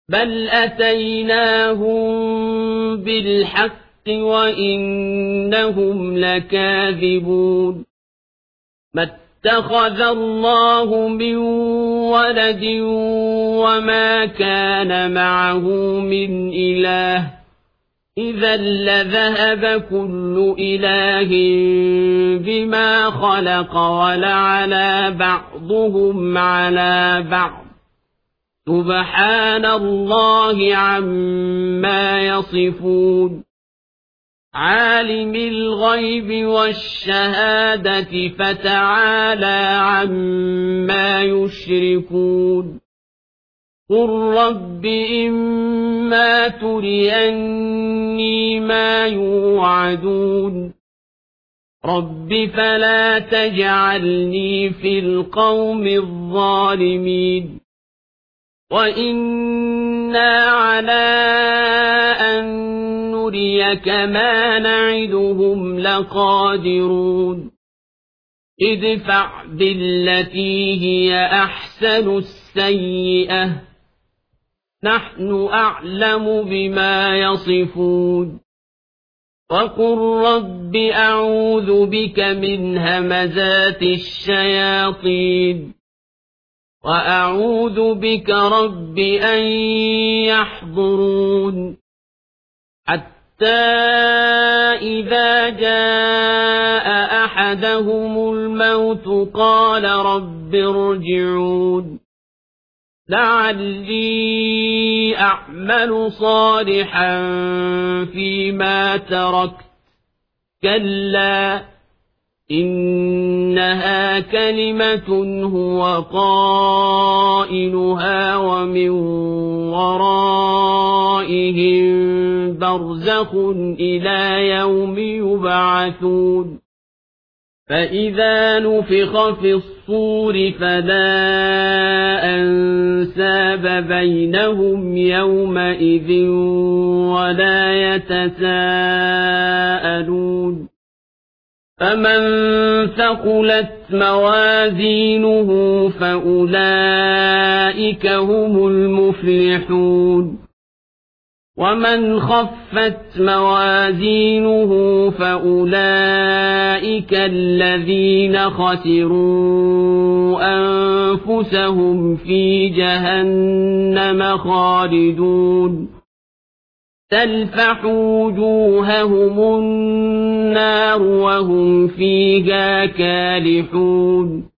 بل أتيناهم بالحق وإنهم لكاذبون ما اتخذ الله من ولد وما كان معه من إله إذا لذهب كل إله بما خلق ولعلى بعضهم على بعض سبحان الله عما يصفون عالم الغيب والشهادة فتعالى عما يشركون قل رب إما تريني ما يوعدون رب فلا تجعلني في القوم الظالمين وإنا على أن نريك ما نعدهم لقادرون ادفع بالتي هي أحسن السيئة نحن أعلم بما يصفون وقل رب أعوذ بك من همزات الشياطين وأعوذ بك رب أن يحضرون حتى إذا جاء أحدهم الموت قال رب ارجعون لعلي أعمل صالحا فيما تركت كلا إنها كلمة هو قائلها ومن ورائهم برزخ إلى يوم يبعثون فإذا نفخ في الصور فلا أنساب بينهم يومئذ ولا يتساءلون فمن ثقلت موازينه فأولئك هم المفلحون ومن خفت موازينه فأولئك الذين خسروا أنفسهم في جهنم خالدون تلفح وجوههم النار وهم فيها كالحون